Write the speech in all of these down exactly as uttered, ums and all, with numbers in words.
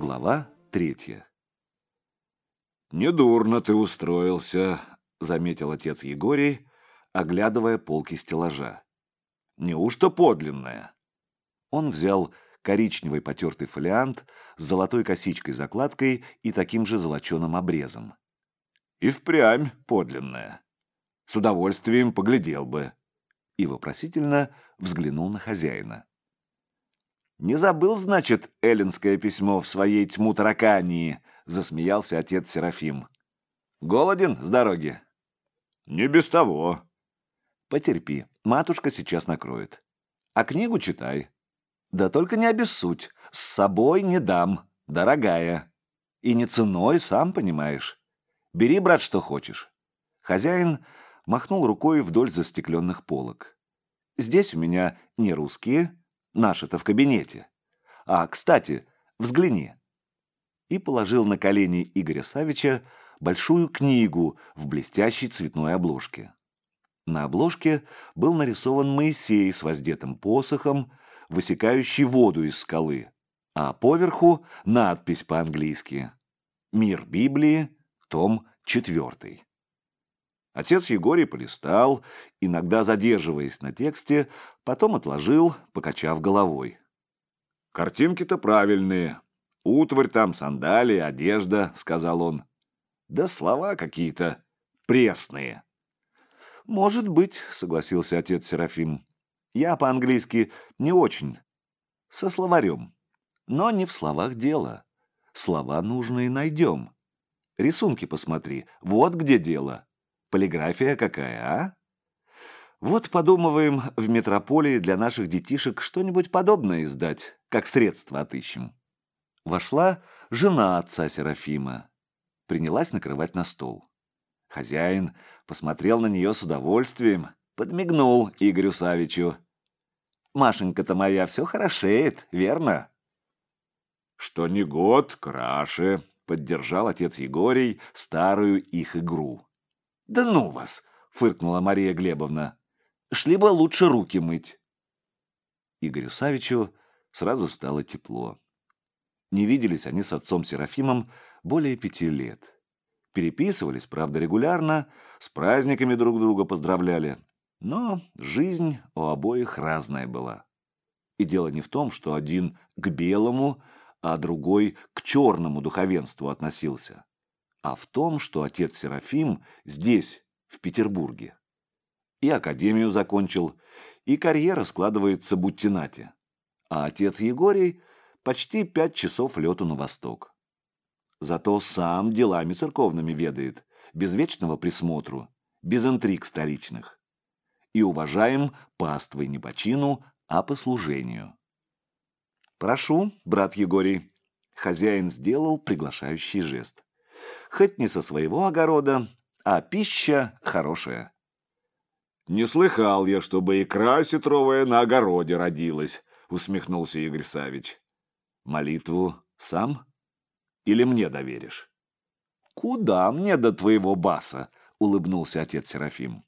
Глава третья. «Недурно ты устроился», — заметил отец Егорий, оглядывая полки стеллажа. «Неужто подлинное?» Он взял коричневый потертый фолиант с золотой косичкой-закладкой и таким же золоченым обрезом. «И впрямь подлинное. С удовольствием поглядел бы». И вопросительно взглянул на хозяина. «Не забыл, значит, эллинское письмо в своей тьму таракании?» — засмеялся отец Серафим. «Голоден с дороги?» «Не без того». «Потерпи, матушка сейчас накроет. А книгу читай. Да только не обессудь, с собой не дам, дорогая. И не ценой, сам понимаешь. Бери, брат, что хочешь». Хозяин махнул рукой вдоль застекленных полок. «Здесь у меня не русские, наши-то в кабинете. А, кстати, взгляни». И положил на колени Игоря Савича большую книгу в блестящей цветной обложке. На обложке был нарисован Моисей с воздетым посохом, высекающий воду из скалы, а поверху надпись по-английски «Мир Библии, том четвертый». Отец Егорий полистал, иногда задерживаясь на тексте, потом отложил, покачав головой. «Картинки-то правильные. Утварь там, сандалии, одежда», — сказал он. «Да слова какие-то пресные». «Может быть», — согласился отец Серафим. «Я по-английски не очень. Со словарем. Но не в словах дело. Слова нужные найдем. Рисунки посмотри, вот где дело. Полиграфия какая, а? Вот подумываем в метрополии для наших детишек что-нибудь подобное издать, как средство отыщем». Вошла жена отца Серафима. Принялась накрывать на стол. Хозяин посмотрел на нее с удовольствием, подмигнул Игорю Савичу. «Машенька-то моя все хорошеет, верно?» «Что ни год, краше», — поддержал отец Егорий старую их игру. «Да ну вас!» — фыркнула Мария Глебовна. «Шли бы лучше руки мыть». Игорю Савичу сразу стало тепло. Не виделись они с отцом Серафимом более пяти лет. Переписывались, правда, регулярно, с праздниками друг друга поздравляли. Но жизнь у обоих разная была. И дело не в том, что один к белому, а другой к черному духовенству относился, а в том, что отец Серафим здесь, в Петербурге. И академию закончил, и карьера складывается будьте нате. А отец Егорий почти пять часов лету на восток. Зато сам делами церковными ведает, без вечного присмотру, без интриг столичных. И уважаем паствой не по чину, а по служению. «Прошу, брат Егорий», — хозяин сделал приглашающий жест. «Хоть не со своего огорода, а пища хорошая». «Не слыхал я, чтобы икра сетровая на огороде родилась», — усмехнулся Игорь Савич. «Молитву сам? Или мне доверишь?» «Куда мне до твоего баса?» — улыбнулся отец Серафим.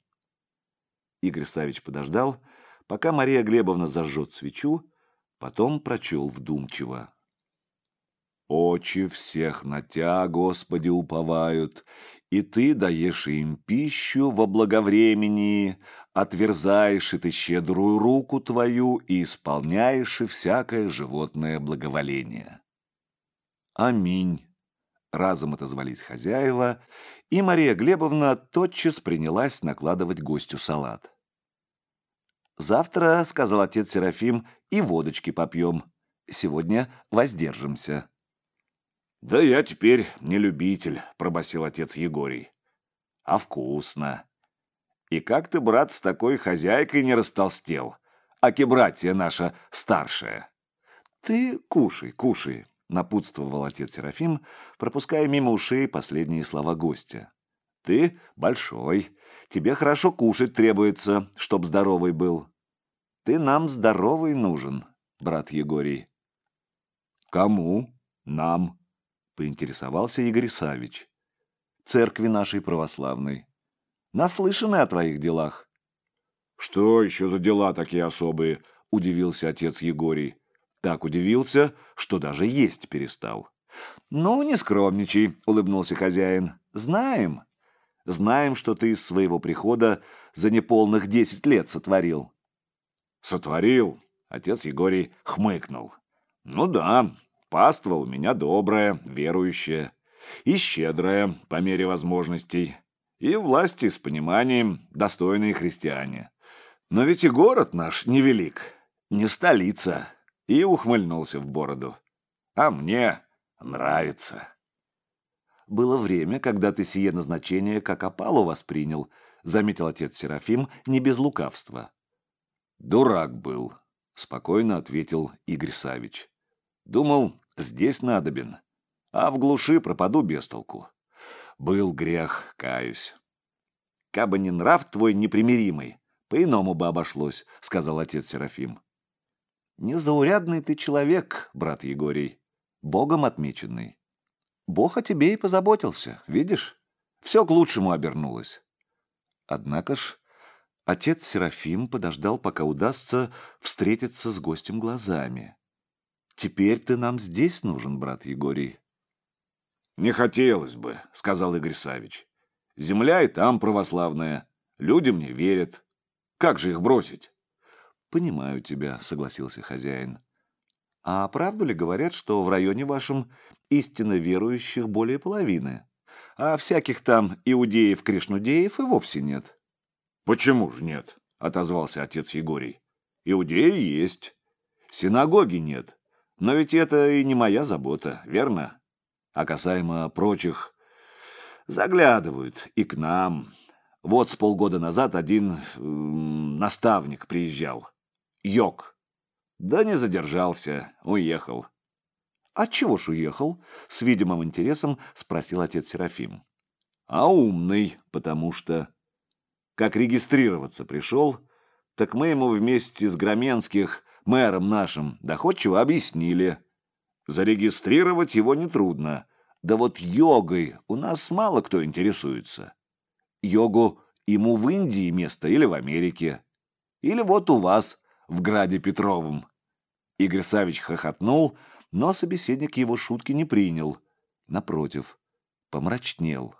Игорь Савич подождал, пока Мария Глебовна зажжет свечу, потом прочел вдумчиво. «Очи всех на Тя, Господи, уповают, и Ты даешь им пищу во благовремении, отверзаешь и Ты щедрую руку Твою и исполняешь и всякое животное благоволение». «Аминь», — разом отозвались хозяева, и Мария Глебовна тотчас принялась накладывать гостю салат. «Завтра, — сказал отец Серафим, — и водочки попьем. Сегодня воздержимся». «Да я теперь не любитель», — пробасил отец Егорий. «А вкусно. И как ты, брат, с такой хозяйкой не растолстел? Аки братья наша старшая». «Ты кушай, кушай», — напутствовал отец Серафим, пропуская мимо ушей последние слова гостя. «Ты большой, тебе хорошо кушать требуется, чтоб здоровый был. Ты нам здоровый нужен, брат Егорий». «Кому? Нам?» — поинтересовался Игорь Савич. «Церкви нашей православной. Наслышаны о твоих делах». «Что еще за дела такие особые?» — удивился отец Егорий. Так удивился, что даже есть перестал. «Ну, не скромничай», — улыбнулся хозяин. «Знаем. Знаем, что ты из своего прихода за неполных десять лет сотворил». «Сотворил?» — отец Егорий хмыкнул. «Ну да, паства у меня добрая, верующая и щедрая по мере возможностей, и власти с пониманием достойные христиане. Но ведь и город наш невелик, не столица», — и ухмыльнулся в бороду. «А мне нравится». «Было время, когда ты сие назначение как опалу воспринял», — заметил отец Серафим не без лукавства. «Дурак был», — спокойно ответил Игорь Савич. «Думал, здесь надобен, а в глуши пропаду без толку. Был грех, каюсь». «Кабы не нрав твой непримиримый, по-иному бы обошлось», — сказал отец Серафим. «Незаурядный ты человек, брат Егорий, Богом отмеченный. Бог о тебе и позаботился, видишь? Все к лучшему обернулось». Однако ж отец Серафим подождал, пока удастся встретиться с гостем глазами. «Теперь ты нам здесь нужен, брат Егорий». «Не хотелось бы», — сказал Игорь Савич. «Земля и там православная, люди мне верят. Как же их бросить?» «Понимаю тебя», — согласился хозяин. «А правду ли говорят, что в районе вашем истинно верующих более половины, а всяких там иудеев-кришнудеев и вовсе нет?» «Почему же нет?» — отозвался отец Егорий. «Иудеи есть. Синагоги нет. Но ведь это и не моя забота, верно? А касаемо прочих, заглядывают и к нам. Вот с полгода назад один м, наставник приезжал. Йог. Да не задержался, уехал». «Отчего ж уехал?» — с видимым интересом спросил отец Серафим. «А умный, потому что...» Как регистрироваться пришел, так мы ему вместе с Громенских, мэром нашим, доходчиво объяснили. Зарегистрировать его нетрудно, да вот йогой у нас мало кто интересуется. Йогу ему в Индии место или в Америке, или вот у вас, в Граде Петровом. Игорь Савич хохотнул, но собеседник его шутки не принял. Напротив, помрачнел.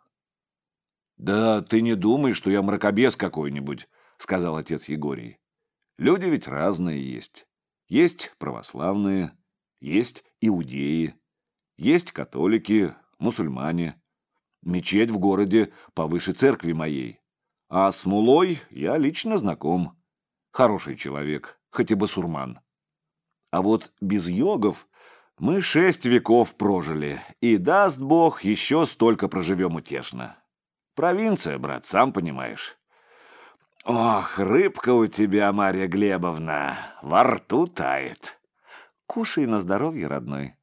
«Да ты не думай, что я мракобес какой-нибудь», — сказал отец Егорий. «Люди ведь разные есть. Есть православные, есть иудеи, есть католики, мусульмане. Мечеть в городе повыше церкви моей. А с мулой я лично знаком. Хороший человек, хоть и басурман. А вот без йогов мы шесть веков прожили, и, даст Бог, еще столько проживем утешно. Провинция, брат, сам понимаешь». «Ох, рыбка у тебя, Марья Глебовна, во рту тает». «Кушай на здоровье, родной».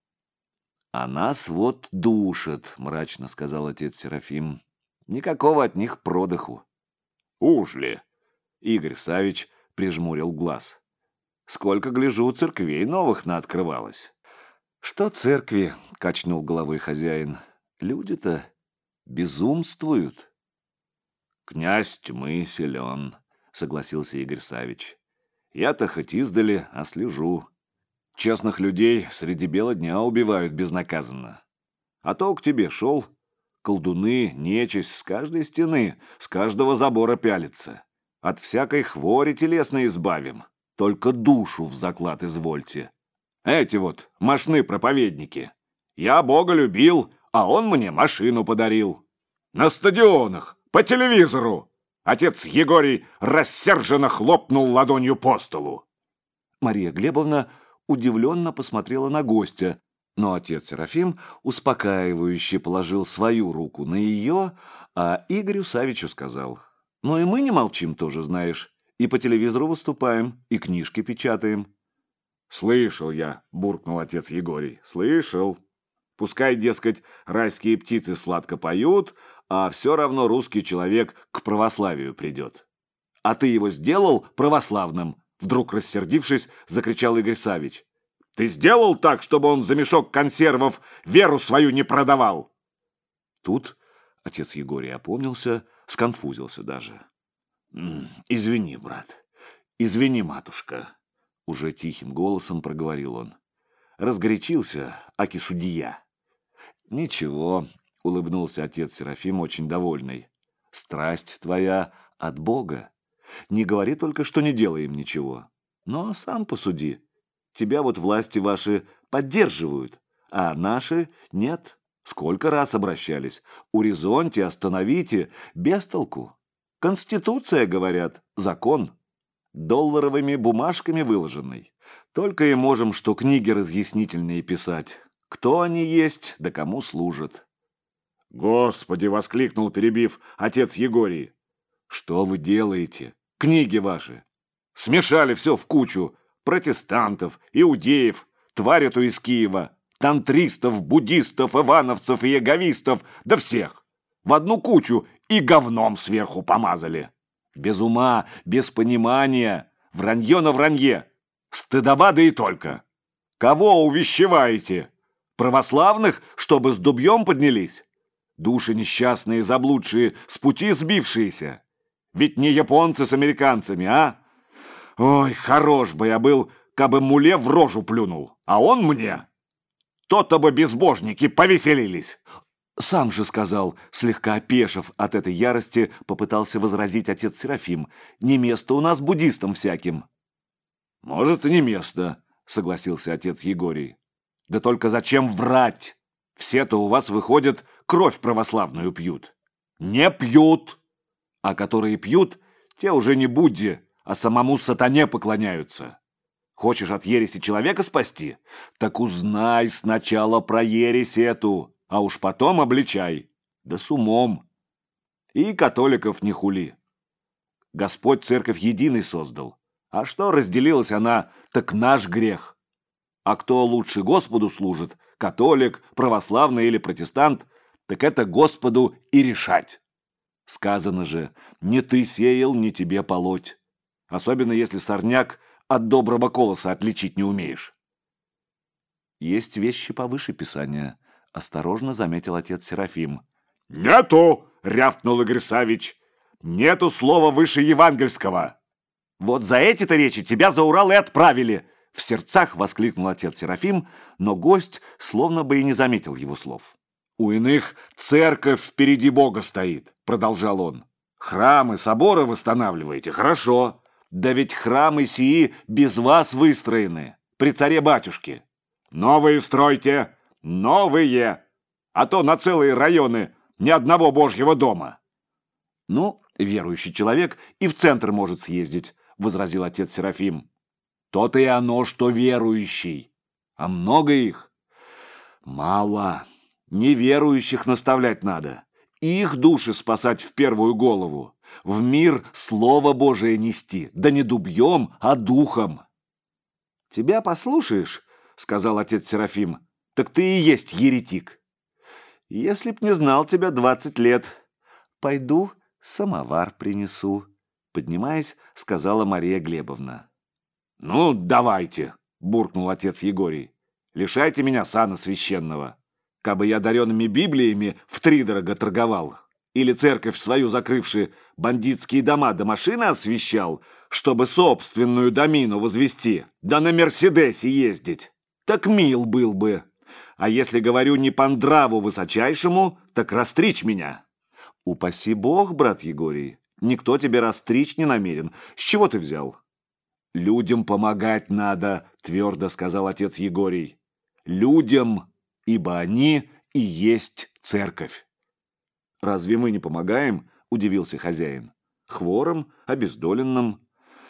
«А нас вот душат», — мрачно сказал отец Серафим. «Никакого от них продыху». «Уж ли?» — Игорь Савич прижмурил глаз. «Сколько, гляжу, церквей новых наоткрывалось». «Что церкви?» — качнул головой хозяин. «Люди-то безумствуют». «Князь тьмы силен», — согласился Игорь Савич. «Я-то хоть издали, а слежу. Честных людей среди бела дня убивают безнаказанно. А то к тебе шел, колдуны, нечисть с каждой стены, с каждого забора пялится. От всякой хвори телесной избавим, только душу в заклад извольте. Эти вот мошны проповедники. Я Бога любил, а он мне машину подарил. На стадионах, по телевизору!» Отец Егорий рассерженно хлопнул ладонью по столу. Мария Глебовна удивленно посмотрела на гостя, но отец Серафим успокаивающе положил свою руку на ее, а Игорю Савичу сказал: «Ну и мы не молчим тоже, знаешь, и по телевизору выступаем, и книжки печатаем». «Слышал я», — буркнул отец Егорий, — «слышал. Пускай, дескать, райские птицы сладко поют, а все равно русский человек к православию придет». «А ты его сделал православным?» Вдруг рассердившись, закричал Игорь Савич. «Ты сделал так, чтобы он за мешок консервов веру свою не продавал?» Тут отец Егорий опомнился, сконфузился даже. «Извини, брат, извини, матушка», — уже тихим голосом проговорил он. Разгорячился, аки судья. Ничего, улыбнулся отец Серафим, очень довольный. Страсть твоя от Бога. Не говори только, что не делаем ничего. Но сам посуди. Тебя вот власти ваши поддерживают, а наши нет. Сколько раз обращались. Урезоньте, остановите. Без толку. Конституция, говорят, закон. Долларовыми бумажками выложенный. Только и можем, что книги разъяснительные писать. Кто они есть, да кому служат. «Господи!» — воскликнул, перебив, отец Егорий. «Что вы делаете? Книги ваши! Смешали все в кучу. Протестантов, иудеев, тварь эту из Киева, тантристов, буддистов, ивановцев и яговистов, да всех. В одну кучу и говном сверху помазали. Без ума, без понимания, вранье на вранье. Стыдоба да и только. Кого увещеваете? Православных, чтобы с дубьем поднялись? Души несчастные, заблудшие, с пути сбившиеся. Ведь не японцы с американцами, а? Ой, хорош бы я был, кабы муле в рожу плюнул, а он мне. То-то бы безбожники повеселились. Сам же сказал, слегка опешив от этой ярости, попытался возразить отец Серафим. Не место у нас буддистам всяким. Может, и не место, согласился отец Егорий. Да только зачем врать? Все-то у вас, выходит, кровь православную пьют. Не пьют. А которые пьют, те уже не Будде, а самому сатане поклоняются. Хочешь от ереси человека спасти? Так узнай сначала про ересь эту, а уж потом обличай. Да с умом. И католиков не хули. Господь церковь единой создал. А что разделилась она, так наш грех. А кто лучше Господу служит, католик, православный или протестант, так это Господу и решать. Сказано же, не ты сеял, не тебе полоть. Особенно если сорняк от доброго колоса отличить не умеешь. Есть вещи повыше Писания, осторожно заметил отец Серафим. Нету, рявкнул Игорь Савич. Нету слова выше евангельского. Вот за эти-то речи тебя за Урал и отправили. В сердцах воскликнул отец Серафим, но гость словно бы и не заметил его слов. «У иных церковь впереди Бога стоит», — продолжал он. «Храмы, соборы восстанавливаете, хорошо. Да ведь храмы сии без вас выстроены, при царе-батюшке. Новые стройте, новые, а то на целые районы ни одного божьего дома». «Ну, верующий человек и в центр может съездить», — возразил отец Серафим. «То-то и оно, что верующий. А много их?» «Мало. Неверующих наставлять надо. Их души спасать в первую голову. В мир Слово Божие нести. Да не дубьем, а духом». «Тебя послушаешь, — сказал отец Серафим, — так ты и есть еретик. Если б не знал тебя двадцать лет, пойду самовар принесу», — поднимаясь, сказала Мария Глебовна. «Ну, давайте», — буркнул отец Егорий. «Лишайте меня сана священного. Кабы я даренными Библиями втридорого торговал, или церковь свою закрывши бандитские дома да машины освещал, чтобы собственную домину возвести, да на Мерседесе ездить, так мил был бы. А если говорю не по нраву высочайшему, так растричь меня». «Упаси Бог, брат Егорий, никто тебе растричь не намерен. С чего ты взял?» «Людям помогать надо», — твердо сказал отец Егорий. «Людям, ибо они и есть церковь». «Разве мы не помогаем?» — удивился хозяин. «Хворым, обездоленным».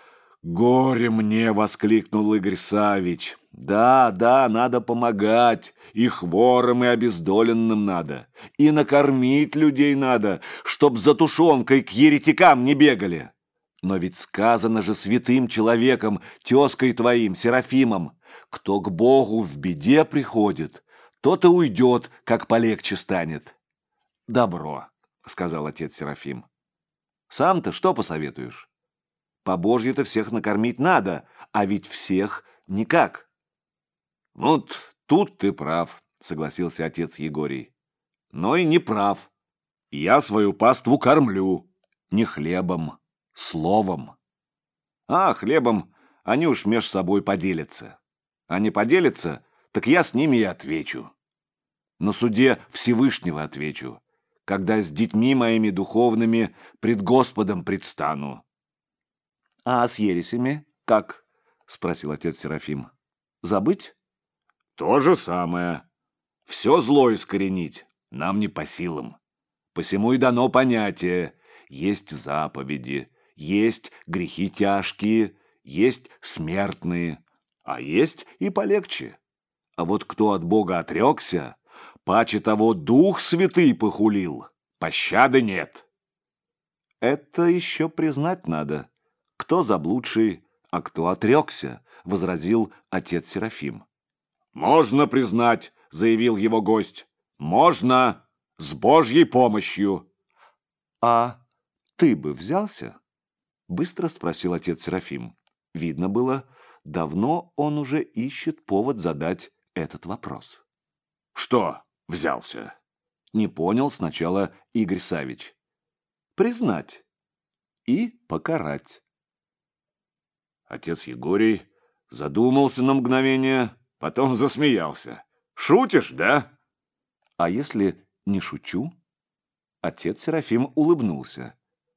«Горе мне!» — воскликнул Игорь Савич. «Да, да, надо помогать. И хворым, и обездоленным надо. И накормить людей надо, чтоб за тушенкой к еретикам не бегали. Но ведь сказано же святым человеком, тезкой твоим, Серафимом, кто к Богу в беде приходит, тот и уйдет, как полегче станет». «Добро», — сказал отец Серафим. «Сам-то что посоветуешь? По Божье-то всех накормить надо, а ведь всех никак». «Вот тут ты прав», — согласился отец Егорий. «Но и не прав. Я свою паству кормлю, не хлебом, словом. А хлебом они уж меж собой поделятся. А не поделятся, так я с ними и отвечу. На суде Всевышнего отвечу, когда с детьми моими духовными пред Господом предстану. — А с ересями как? — спросил отец Серафим. — Забыть? — То же самое. Все зло искоренить нам не по силам. Посему и дано понятие: есть заповеди, есть грехи тяжкие, есть смертные, а есть и полегче. А вот кто от Бога отрекся, паче того Дух Святый похулил, пощады нет. Это еще признать надо, кто заблудший, а кто отрекся, возразил отец Серафим. Можно признать, заявил его гость, можно, с Божьей помощью. А ты бы взялся? Быстро спросил отец Серафим. Видно было, давно он уже ищет повод задать этот вопрос. Что взялся? Не понял сначала Игорь Савич. Признать и покарать. Отец Егорий задумался на мгновение, потом засмеялся. Шутишь, да? А если не шучу? Отец Серафим улыбнулся.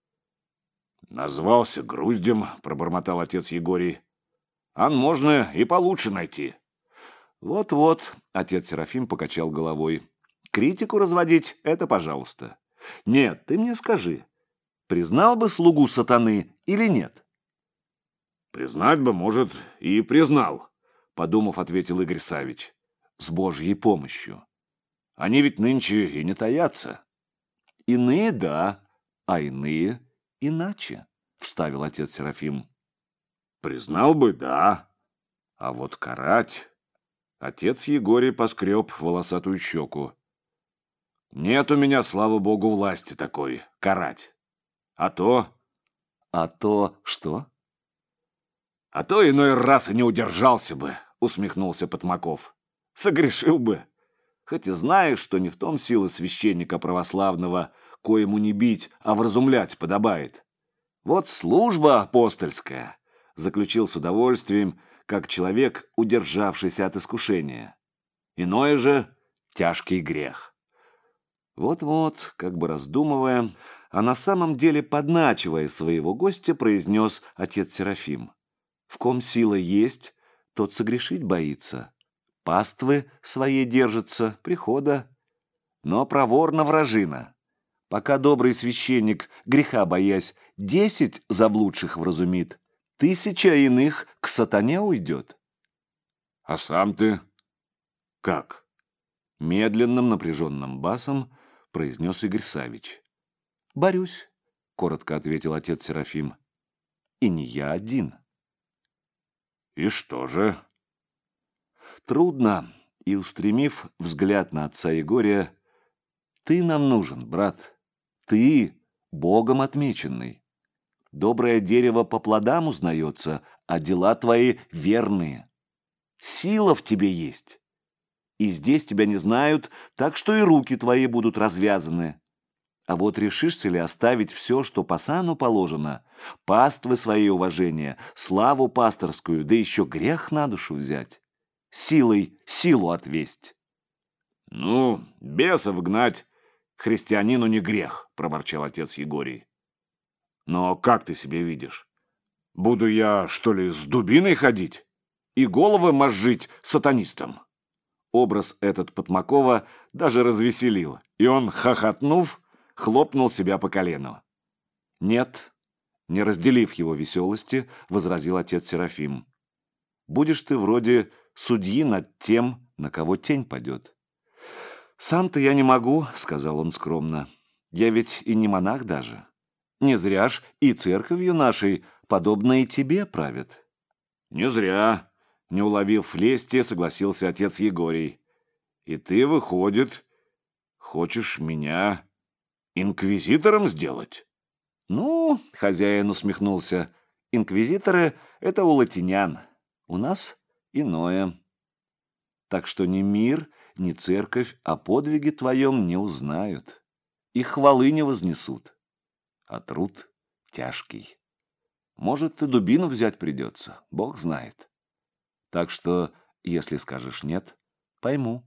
Назвался груздем, пробормотал отец Егорий. Ан можно и получше найти. Вот-вот, отец Серафим покачал головой. Критику разводить — это пожалуйста. Нет, ты мне скажи, признал бы слугу сатаны или нет? Признать бы, может, и признал, подумав, ответил Игорь Савич. С Божьей помощью. Они ведь нынче и не таятся. Иные — да, а иные — иначе, вставил отец Серафим. Признал бы, да, а вот карать... Отец Егорий поскреб волосатую щеку. Нет у меня, слава богу, власти такой, карать. А то... А то что? А то иной раз и не удержался бы, усмехнулся Потмаков. Согрешил бы. Хоть и знаешь, что не в том силы священника православного, коему не бить, а вразумлять подобает. Вот служба апостольская, заключил с удовольствием, как человек, удержавшийся от искушения. Иное же — тяжкий грех. Вот-вот, как бы раздумывая, а на самом деле подначивая своего гостя, произнес отец Серафим. В ком сила есть, тот согрешить боится. Паствы своей держатся, прихода. Но проворна вражина. Пока добрый священник, греха боясь, десять заблудших вразумит, тысяча иных к сатане уйдет. А сам ты как? Медленным напряженным басом произнес Игорь Савич. Борюсь, коротко ответил отец Серафим. И не я один. И что же? Трудно, и, устремив взгляд на отца Егория, ты нам нужен, брат. Ты, Богом отмеченный. Доброе дерево по плодам узнается, а дела твои верные. Сила в тебе есть. И здесь тебя не знают, так что и руки твои будут развязаны. А вот решишься ли оставить все, что по сану положено, паствы свои уважения, славу пасторскую, да еще грех на душу взять? Силой силу отвесть. Ну, бесов гнать христианину не грех, проворчал отец Егорий. Но как ты себе видишь? Буду я, что ли, с дубиной ходить? И головы мозжить сатанистам? Образ этот Потмакова даже развеселил, и он, хохотнув, хлопнул себя по колену. «Нет», — не разделив его веселости, возразил отец Серафим. «Будешь ты вроде судьи над тем, на кого тень падет». «Сам-то я не могу», — сказал он скромно. «Я ведь и не монах даже. Не зря ж и церковью нашей, подобно и тебе, правят». «Не зря», — не уловив лести, согласился отец Егорий. «И ты, выходит, хочешь меня инквизитором сделать?» «Ну, — хозяин усмехнулся, — инквизиторы — это у латинян, у нас иное. Так что ни мир, ни церковь о подвиге твоем не узнают, и хвалы не вознесут, а труд тяжкий. Может, и дубину взять придется, Бог знает. Так что, если скажешь «нет», Пойму.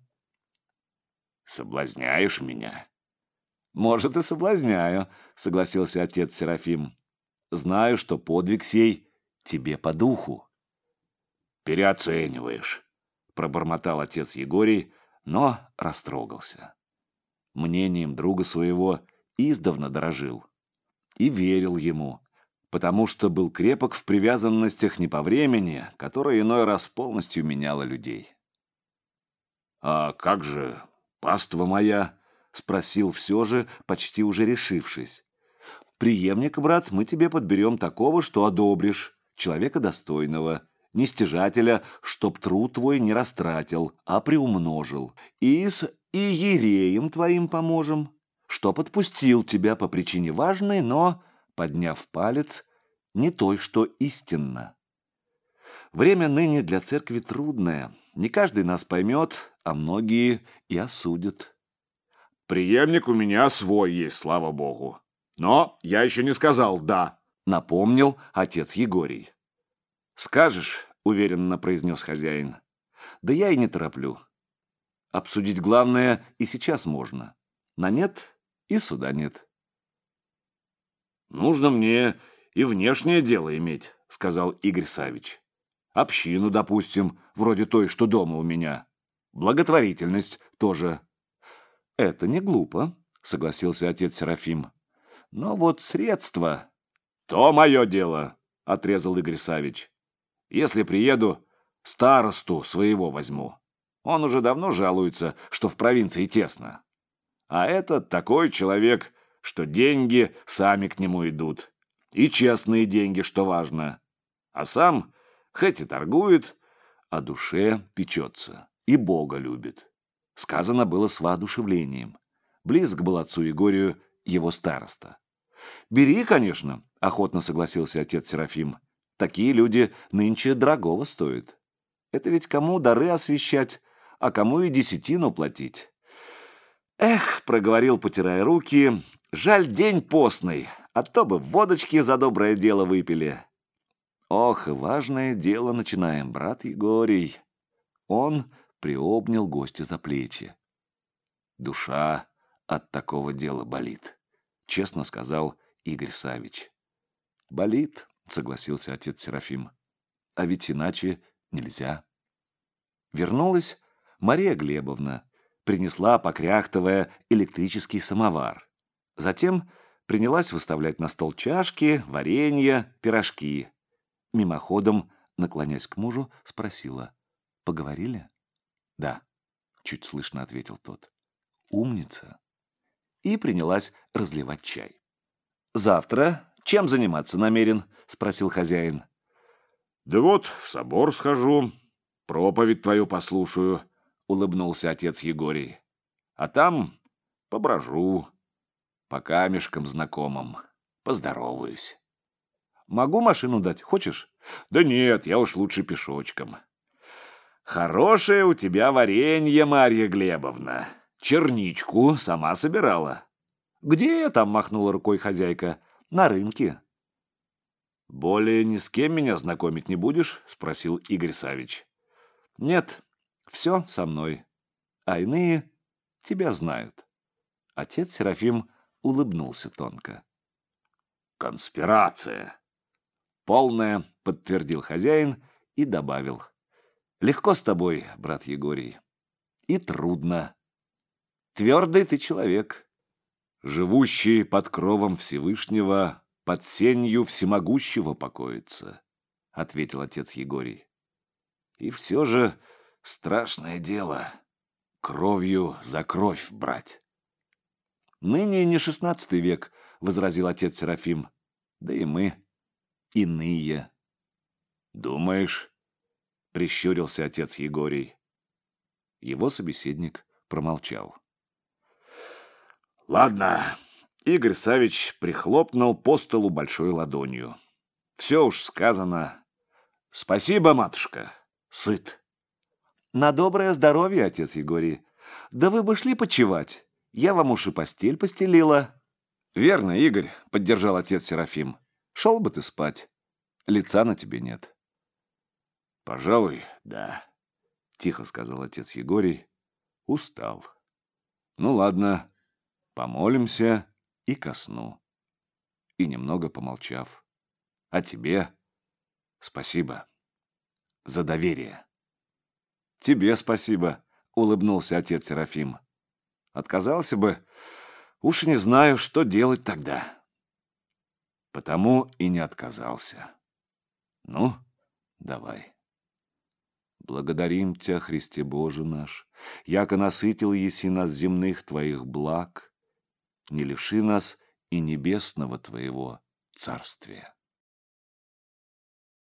Соблазняешь меня? Может, и соблазняю, согласился отец Серафим. Знаю, что подвиг сей тебе по духу. Переоцениваешь, пробормотал отец Егорий, но растрогался. Мнением друга своего издавна дорожил и верил ему, потому что был крепок в привязанностях не по времени, которая иной раз полностью меняла людей. «А как же паства моя?» — спросил все же, почти уже решившись. «Преемника, брат, мы тебе подберем такого, что одобришь, человека достойного, не стяжателя, чтоб труд твой не растратил, а приумножил, и с иереем твоим поможем, чтоб отпустил тебя по причине важной, но, подняв палец, не той, что истинно. Время ныне для церкви трудное, не каждый нас поймет, а многие и осудят». «Преемник у меня свой есть, слава богу. Но я еще не сказал «да», — напомнил отец Егорий. «Скажешь», — уверенно произнес хозяин. «Да я и не тороплю. Обсудить главное и сейчас можно. На нет и суда нет». «Нужно мне и внешнее дело иметь», — сказал Игорь Савич. «Общину, допустим, вроде той, что дома у меня. Благотворительность тоже». «Это не глупо», — согласился отец Серафим. «Но вот средства...» «То мое дело», — отрезал Игорь Савич. «Если приеду, старосту своего возьму. Он уже давно жалуется, что в провинции тесно. А этот такой человек, что деньги сами к нему идут. И честные деньги, что важно. А сам, хоть и торгует, о душе печется и Бога любит». Сказано было с воодушевлением. Близок был отцу Егорию его староста. «Бери, конечно», — охотно согласился отец Серафим. «Такие люди нынче дорогого стоят. Это ведь кому дары освящать, а кому и десятину платить». «Эх», — проговорил, потирая руки, — «жаль день постный, а то бы водочки за доброе дело выпили». «Ох, и важное дело начинаем, брат Егорий». Он приобнял гостя за плечи. «Душа от такого дела болит», — честно сказал Игорь Савич. «Болит», — согласился отец Серафим. «А ведь иначе нельзя». Вернулась Мария Глебовна, принесла, покряхтывая, электрический самовар. Затем принялась выставлять на стол чашки, варенье, пирожки. Мимоходом, наклонясь к мужу, спросила: «Поговорили?» «Да», — чуть слышно ответил тот. «Умница». И принялась разливать чай. «Завтра чем заниматься намерен?» — спросил хозяин. «Да вот в собор схожу, проповедь твою послушаю», — улыбнулся отец Егорий. «А там поброжу, по камешкам знакомым, поздороваюсь». «Могу машину дать, хочешь?» «Да нет, я уж лучше пешочком». «Хорошее у тебя варенье, Марья Глебовна. Черничку сама собирала». «Где?» — там махнула рукой хозяйка. «На рынке». «Более ни с кем меня знакомить не будешь?» — спросил Игорь Савич. «Нет, все со мной. А иные тебя знают». Отец Серафим улыбнулся тонко. «Конспирация!» «Полная», — подтвердил хозяин и добавил. «Легко с тобой, брат Егорий. И трудно. Твердый ты человек, живущий под кровом Всевышнего, под сенью всемогущего покоится», — ответил отец Егорий. «И все же страшное дело — кровью за кровь брать». «Ныне не шестнадцатый век», — возразил отец Серафим. «Да и мы иные». «Думаешь?» — прищурился отец Егорий. Его собеседник промолчал. «Ладно», — Игорь Савич прихлопнул по столу большой ладонью. «Все уж сказано. Спасибо, матушка. Сыт». «На доброе здоровье, отец Егорий. Да вы бы шли почевать. Я вам уж и постель постелила». «Верно, Игорь», — поддержал отец Серафим. «Шел бы ты спать. Лица на тебе нет». «Пожалуй, да», — тихо сказал отец Егорий. «Устал. Ну ладно, помолимся и ко сну». И немного помолчав: «А тебе спасибо за доверие». «Тебе спасибо», — улыбнулся отец Серафим. «Отказался бы, уж не знаю, что делать тогда». «Потому и не отказался. Ну, давай». Благодарим Тя, Христе Боже наш, яко насытил еси нас земных Твоих благ, не лиши нас и небесного Твоего царствия.